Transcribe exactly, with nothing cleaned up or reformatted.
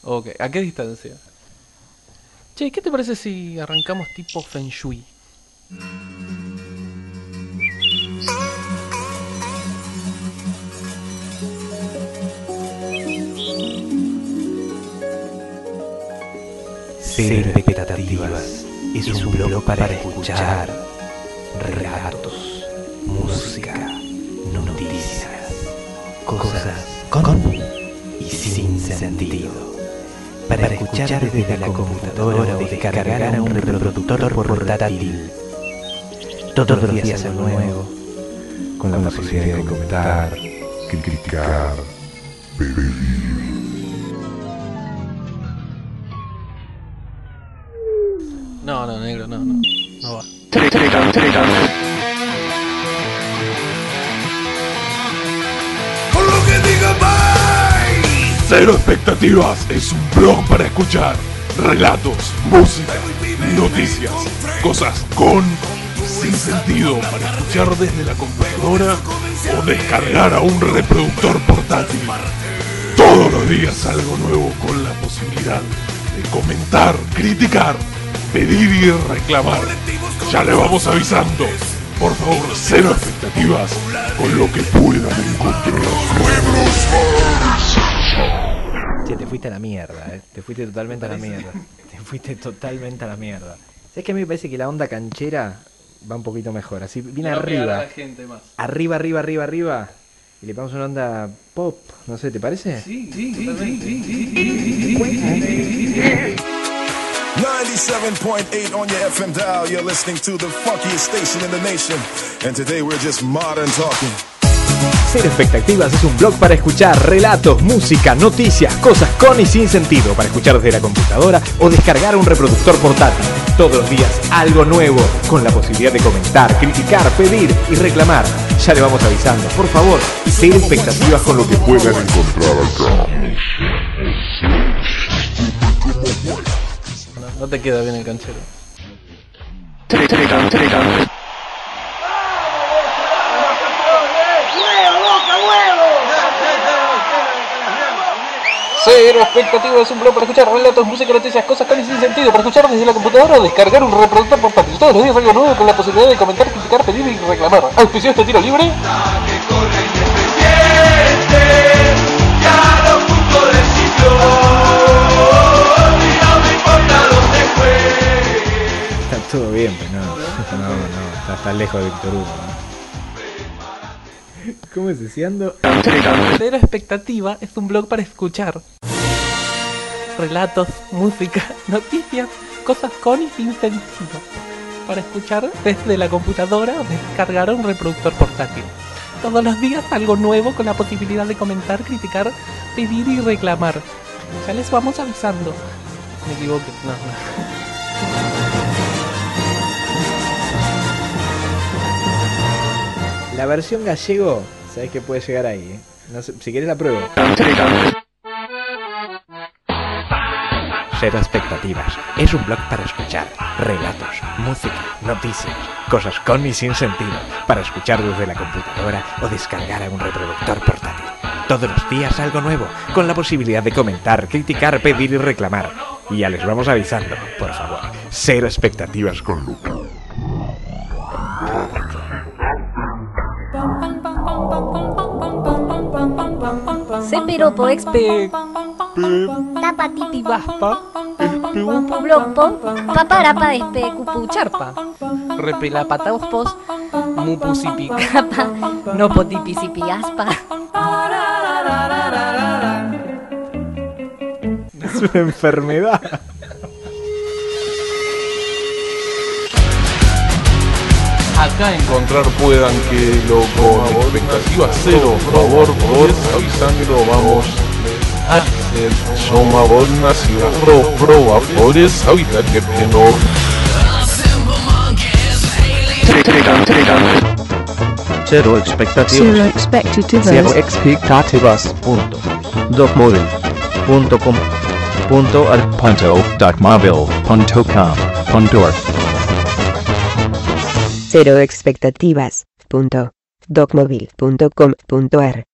Ok, ¿a qué distancia? Che, ¿qué te parece si arrancamos tipo Feng Shui? Cero expectativas es un blog para escuchar relatos, música, noticias, cosas con y sin sentido. Para escuchar desde la computadora o descargar a un reproductor portátil. Todos los días algo nuevo, con la posibilidad de comentar, criticar, pedir. No, no, negro, no, no. No va. Con lo que diga bye. Cero expectativas es un blog para escuchar relatos, música, noticias, cosas con sin sentido para escuchar desde la computadora o descargar a un reproductor portátil. Todos los días algo nuevo con la posibilidad de comentar, criticar, pedir y reclamar. Ya le vamos avisando. Por favor, cero expectativas con lo que puedan encontrar. Che, te fuiste a la mierda, eh. Te fuiste totalmente a la mierda. Te fuiste totalmente a la mierda. ¿Sabes que a mí me parece que la onda canchera va un poquito mejor? Así, viene arriba. La gente más. Arriba, arriba, arriba, arriba. Y le ponemos una onda pop. No sé, ¿te parece? Sí, sí, totalmente. Sí, sí, sí, sí, sí. ninety-seven point eight on your F M dial. You're listening to the funkiest station in the nation. And today we're just modern talking. Cero Expectativas es un blog para escuchar relatos, música, noticias, cosas con y sin sentido. Para escuchar desde la computadora o descargar un reproductor portátil. Todos los días algo nuevo, con la posibilidad de comentar, criticar, pedir y reclamar. Ya le vamos avisando, por favor, cero expectativas con lo que puedan encontrar acá. No, no te queda bien el canchero. Cero expectativas es un blog para escuchar relatos, música, noticias, cosas con y sin sentido. Para escuchar desde la computadora o descargar un reproductor portátil. Todos los días algo nuevo con la posibilidad de comentar, criticar, pedir y reclamar. ¿Auspició este tiro libre? Está todo bien, pero no, no, no, está, está lejos de Víctor Hugo, ¿no? ¿Cómo es deseando? Cero expectativa es un blog para escuchar relatos, música, noticias, cosas con y sin sentido. Para escuchar desde la computadora o descargar un reproductor portátil. Todos los días algo nuevo con la posibilidad de comentar, criticar, pedir y reclamar. Ya les vamos avisando. Me equivoqué, no, no. La versión gallego, sabés que puede llegar ahí, ¿eh? No sé, si querés la pruebo. Cero Expectativas es un blog para escuchar relatos, música, noticias, cosas con y sin sentido. Para escuchar desde la computadora o descargar a un reproductor portátil. Todos los días algo nuevo, con la posibilidad de comentar, criticar, pedir y reclamar. Y ya les vamos avisando, por favor. Cero expectativas con Luca. Sepiropo expe tapatiti baspa publopo paparapa espe cupucharpa Repelapataospos, mupusipicapa, no potipisipiaspa. Es una enfermedad. Acá encontrar puedan que lo con expectativa cero, por favor, por avisando, vamos a hacer soma bona cigarro proba flores, ahorita que no. Cero expectativas. Cero expectativas. Cero expectativas. Punto. Docmobile. Punto com. Punto ar. Punto. Docmobile. Punto com. Punto ar. Cero expectativas. Punto. Docmobile punto com punto ar